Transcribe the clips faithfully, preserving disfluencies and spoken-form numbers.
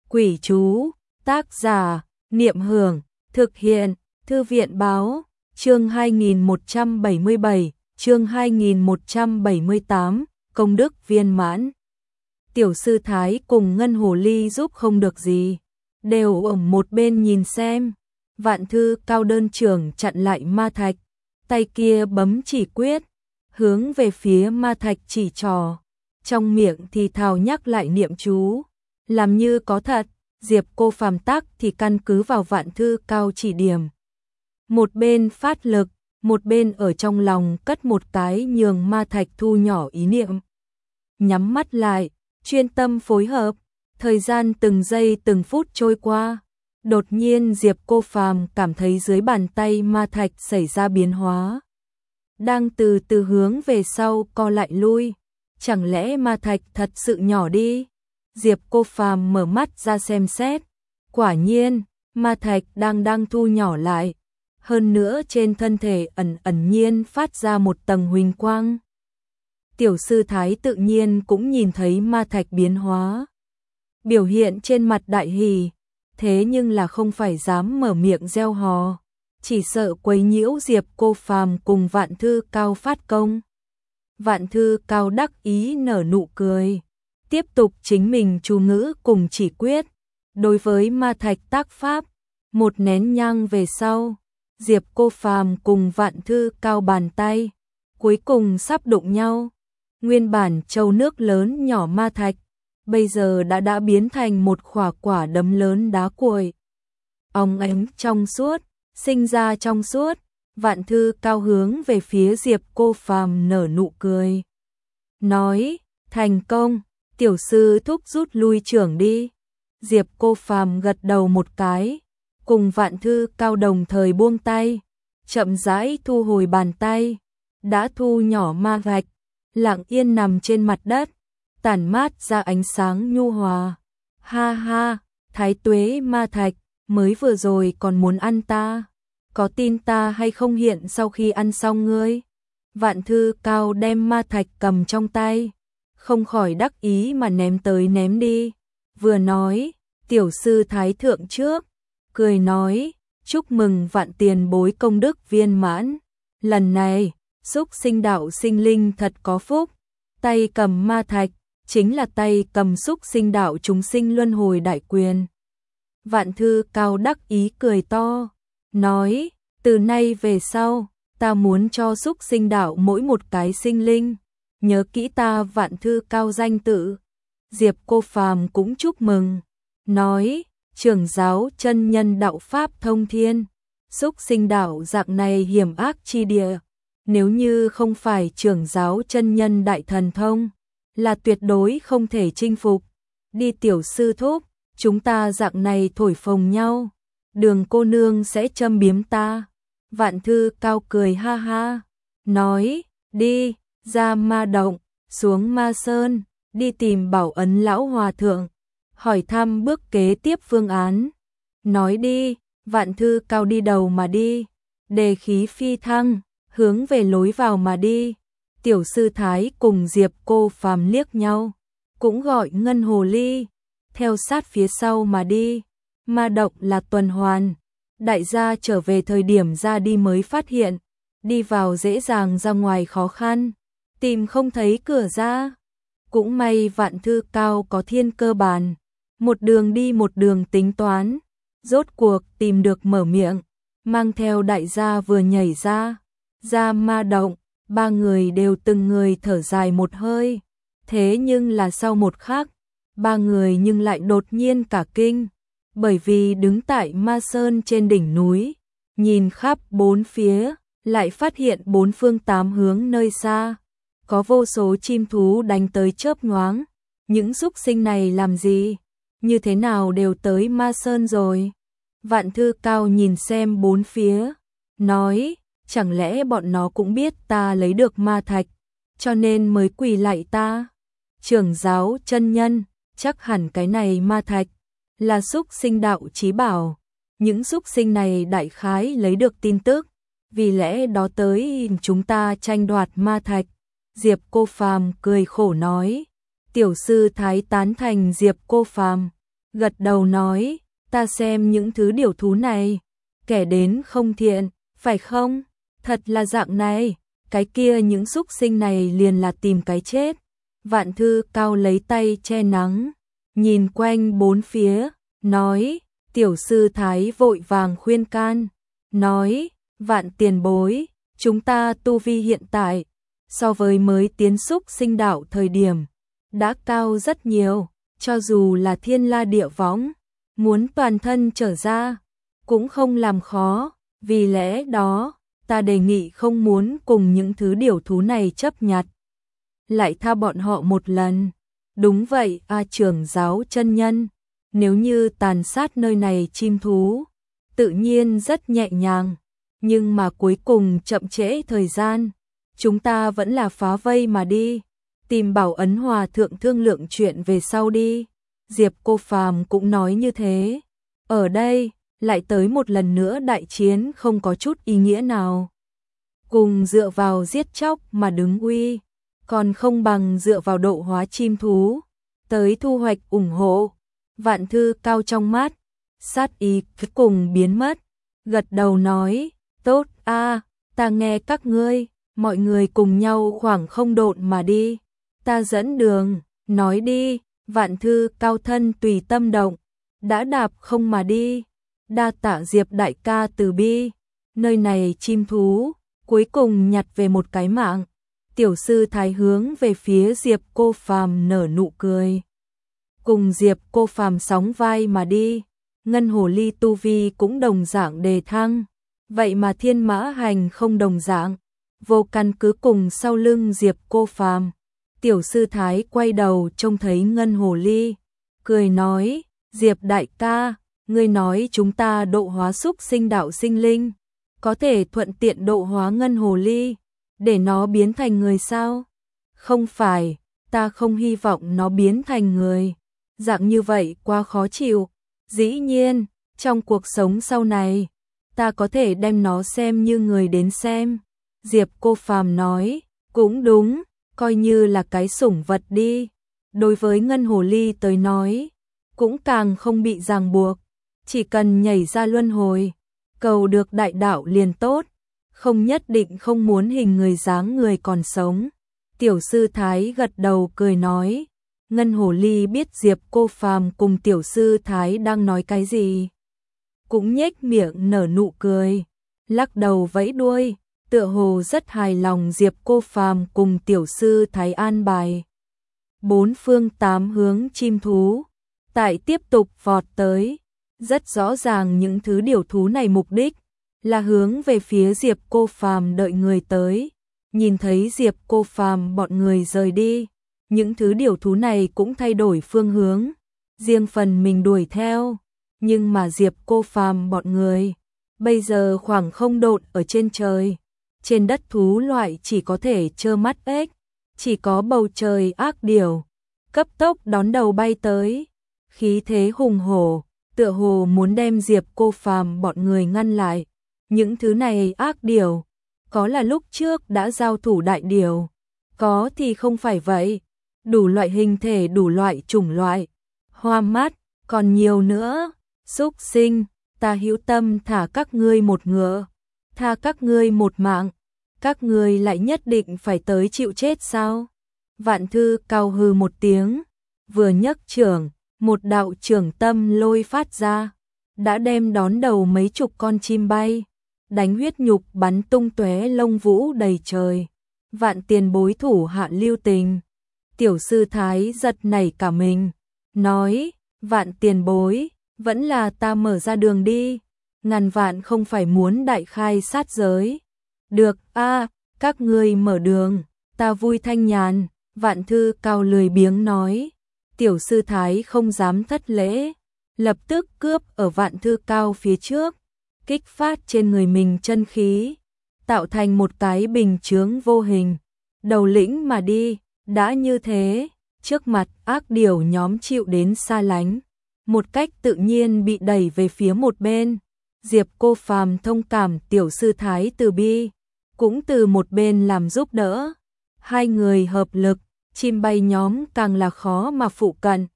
Quỷ chú, tác giả, Niệm Hưởng, thực hiện, Thư viện Báo, chương hai nghìn một trăm bảy mươi bảy, chương hai nghìn một trăm bảy mươi tám, công đức viên mãn. Tiểu sư Thái cùng Ngân Hồ Ly giúp không được gì, đều ở một bên nhìn xem. Vạn Thư Cao đơn trưởng chặn lại ma thạch, tay kia bấm chỉ quyết, hướng về phía ma thạch chỉ trò, trong miệng thì thào nhắc lại niệm chú, làm như có thật. Diệp Cô Phàm tắc thì căn cứ vào Vạn Thư Cao chỉ điểm, một bên phát lực, một bên ở trong lòng cất một cái nhường ma thạch thu nhỏ ý niệm. Nhắm mắt lại, chuyên tâm phối hợp, thời gian từng giây từng phút trôi qua. Đột nhiên Diệp Cô Phàm cảm thấy dưới bàn tay ma thạch xảy ra biến hóa, đang từ từ hướng về sau co lại lui. Chẳng lẽ ma thạch thật sự nhỏ đi? Diệp Cô Phàm mở mắt ra xem xét, quả nhiên, ma thạch đang đang thu nhỏ lại, hơn nữa trên thân thể ẩn ẩn nhiên phát ra một tầng huỳnh quang. Tiểu sư Thái tự nhiên cũng nhìn thấy ma thạch biến hóa, biểu hiện trên mặt đại hỉ, thế nhưng là không phải dám mở miệng reo hò, chỉ sợ quấy nhiễu Diệp Cô Phàm cùng Vạn Thư Cao phát công. Vạn Thư Cao đắc ý nở nụ cười, tiếp tục chính mình chú ngữ cùng chỉ quyết, đối với ma thạch tác pháp. Một nén nhang về sau, Diệp Cô Phàm cùng Vạn Thư Cao bàn tay cuối cùng sắp đụng nhau. Nguyên bản châu nước lớn nhỏ ma thạch, bây giờ đã đã biến thành một quả quả đấm lớn đá cuội, óng ánh trong suốt, sinh ra trong suốt. Vạn Thư Cao hướng về phía Diệp Cô Phàm nở nụ cười, nói: thành công, tiểu sư thúc rút lui trưởng đi. Diệp Cô Phàm gật đầu một cái, cùng Vạn Thư Cao đồng thời buông tay, chậm rãi thu hồi bàn tay, đã thu nhỏ ma thạch, lặng yên nằm trên mặt đất, tản mát ra ánh sáng nhu hòa. Ha ha, Thái Tuế ma thạch, mới vừa rồi còn muốn ăn ta, có tin ta hay không hiện sau khi ăn xong ngươi? Vạn Thư Cao đem ma thạch cầm trong tay, không khỏi đắc ý mà ném tới ném đi, vừa nói: tiểu sư Thái thượng trước, cười nói: chúc mừng Vạn tiền bối công đức viên mãn, lần này xúc sinh đạo sinh linh thật có phúc. Tay cầm ma thạch chính là tay cầm xúc sinh đạo chúng sinh luân hồi đại quyền. Vạn Thư Cao đắc ý cười to, nói: từ nay về sau, ta muốn cho xúc sinh đạo mỗi một cái sinh linh nhớ kỹ ta Vạn Thư Cao danh tự. Diệp Cô Phàm cũng chúc mừng, nói: trưởng giáo chân nhân đạo pháp thông thiên, xúc sinh đạo dạng này hiểm ác chi địa, nếu như không phải trưởng giáo chân nhân đại thần thông, là tuyệt đối không thể chinh phục. Đi tiểu sư thúc, chúng ta dạng này thổi phồng nhau, Đường cô nương sẽ châm biếm ta. Vạn Thư Cao cười ha ha, nói: đi, ra ma động, xuống ma sơn, đi tìm Bảo Ấn lão hòa thượng, hỏi thăm bước kế tiếp phương án. Nói đi, Vạn Thư Cao đi đầu mà đi, đề khí phi thăng, hướng về lối vào mà đi. Tiểu sư Thái cùng Diệp Cô Phàm liếc nhau, cũng gọi Ngân Hồ Ly theo sát phía sau mà đi. Ma động là tuần hoàn, đại gia trở về thời điểm ra đi mới phát hiện, đi vào dễ dàng ra ngoài khó khăn, tìm không thấy cửa ra. Cũng may Vạn Thư Cao có thiên cơ bàn, một đường đi một đường tính toán, rốt cuộc tìm được mở miệng, mang theo đại gia vừa nhảy ra, ra ma động. Ba người đều từng người thở dài một hơi, thế nhưng là sau một khắc, ba người nhưng lại đột nhiên cả kinh, bởi vì đứng tại Ma Sơn trên đỉnh núi, nhìn khắp bốn phía, lại phát hiện bốn phương tám hướng nơi xa, có vô số chim thú đánh tới chớp nhoáng. Những súc sinh này làm gì? Như thế nào đều tới Ma Sơn rồi? Vạn Thư Cao nhìn xem bốn phía, nói: chẳng lẽ bọn nó cũng biết ta lấy được ma thạch, cho nên mới quỳ lạy ta? Trưởng giáo chân nhân, chắc hẳn cái này ma thạch là xúc sinh đạo chí bảo, những xúc sinh này đại khái lấy được tin tức, vì lẽ đó tới chúng ta tranh đoạt ma thạch. Diệp Cô Phàm cười khổ nói. Tiểu sư Thái tán thành Diệp Cô Phàm, gật đầu nói, ta xem những thứ điều thú này, kẻ đến không thiện, phải không? Thật là dạng này, cái kia những súc sinh này liền là tìm cái chết. Vạn Thư Cao lấy tay che nắng, nhìn quanh bốn phía, nói, tiểu sư thái vội vàng khuyên can, nói, Vạn tiền bối, chúng ta tu vi hiện tại, so với mới tiến súc sinh đạo thời điểm, đã cao rất nhiều, cho dù là thiên la địa võng, muốn toàn thân trở ra, cũng không làm khó, vì lẽ đó, ta đề nghị không muốn cùng những thứ điều thú này chấp nhặt. Lại tha bọn họ một lần. Đúng vậy, A trưởng giáo chân nhân, nếu như tàn sát nơi này chim thú, tự nhiên rất nhẹ nhàng, nhưng mà cuối cùng chậm trễ thời gian, chúng ta vẫn là phá vây mà đi, tìm Bảo Ấn Hòa thượng thương lượng chuyện về sau đi. Diệp Cô Phàm cũng nói như thế. Ở đây, lại tới một lần nữa đại chiến không có chút ý nghĩa nào. Cùng dựa vào giết chóc mà đứng uy, còn không bằng dựa vào độ hóa chim thú, tới thu hoạch ủng hộ. Vạn Thư Cao trong mắt, sát ý cuối cùng biến mất, gật đầu nói, tốt a, ta nghe các ngươi, mọi người cùng nhau khoảng không độn mà đi, ta dẫn đường, nói đi. Vạn Thư Cao thân tùy tâm động, đã đạp không mà đi, đa tạ Diệp đại ca từ bi, nơi này chim thú, cuối cùng nhặt về một cái mạng. Tiểu sư thái hướng về phía Diệp Cô Phàm nở nụ cười, cùng Diệp Cô Phàm sóng vai mà đi. Ngân hồ ly tu vi cũng đồng dạng đề thăng, vậy mà Thiên Mã Hành không đồng dạng, vô căn cứ cùng sau lưng Diệp Cô Phàm. Tiểu sư thái quay đầu trông thấy Ngân hồ ly, cười nói, Diệp đại ca, ngươi nói chúng ta độ hóa súc sinh đạo sinh linh, có thể thuận tiện độ hóa Ngân hồ ly, để nó biến thành người sao? Không phải, ta không hy vọng nó biến thành người, dạng như vậy quá khó chịu. Dĩ nhiên, trong cuộc sống sau này, ta có thể đem nó xem như người đến xem. Diệp Cô Phàm nói, cũng đúng, coi như là cái sủng vật đi. Đối với Ngân hồ ly tới nói, cũng càng không bị ràng buộc, chỉ cần nhảy ra luân hồi, cầu được đại đạo liền tốt, không nhất định không muốn hình người dáng người còn sống. Tiểu sư thái gật đầu cười nói, Ngân hồ ly biết Diệp Cô Phàm cùng tiểu sư thái đang nói cái gì, cũng nhếch miệng nở nụ cười, lắc đầu vẫy đuôi, tựa hồ rất hài lòng Diệp Cô Phàm cùng tiểu sư thái an bài. Bốn phương tám hướng chim thú, tại tiếp tục vọt tới, rất rõ ràng những thứ điều thú này mục đích là hướng về phía Diệp Cô Phàm đợi người tới. Nhìn thấy Diệp Cô Phàm bọn người rời đi, những thứ điều thú này cũng thay đổi phương hướng, riêng phần mình đuổi theo, nhưng mà Diệp Cô Phàm bọn người bây giờ khoảng không độn ở trên trời, trên đất thú loại chỉ có thể trơ mắt ếch, chỉ có bầu trời ác điểu cấp tốc đón đầu bay tới, khí thế hùng hổ, tựa hồ muốn đem Diệp Cô Phàm bọn người ngăn lại. Những thứ này ác điểu, có là lúc trước đã giao thủ đại điểu, có thì không phải vậy, đủ loại hình thể, đủ loại chủng loại, hoa mắt, còn nhiều nữa. Súc sinh, ta hữu tâm thả các ngươi một ngựa, tha các ngươi một mạng, các ngươi lại nhất định phải tới chịu chết sao? Vạn Thư Cao hừ một tiếng, vừa nhấc trưởng, một đạo trưởng tâm lôi phát ra, đã đem đón đầu mấy chục con chim bay, đánh huyết nhục bắn tung tóe lông vũ đầy trời. Vạn tiền bối thủ hạ lưu tình. Tiểu sư thái giật nảy cả mình, nói, Vạn tiền bối, vẫn là ta mở ra đường đi, ngàn vạn không phải muốn đại khai sát giới. Được a, các ngươi mở đường, ta vui thanh nhàn. Vạn Thư Cao lười biếng nói. Tiểu sư thái không dám thất lễ, lập tức cướp ở Vạn Thư Cao phía trước, kích phát trên người mình chân khí, tạo thành một cái bình chướng vô hình, đầu lĩnh mà đi. Đã như thế, trước mặt ác điểu nhóm chịu đến xa lánh, một cách tự nhiên bị đẩy về phía một bên. Diệp Cô Phàm thông cảm tiểu sư thái từ bi, cũng từ một bên làm giúp đỡ. Hai người hợp lực, chim bay nhóm càng là khó mà phụ cận.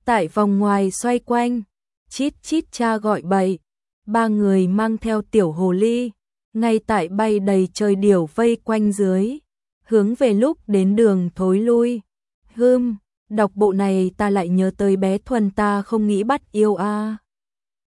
Tại vòng ngoài xoay quanh, chít chít cha gọi bậy, ba người mang theo tiểu hồ ly, ngay tại bay đầy trời điểu vây quanh dưới, hướng về lúc đến đường thối lui. Hưm, đọc bộ này ta lại nhớ tới bé Thuần ta không nghĩ bắt yêu a.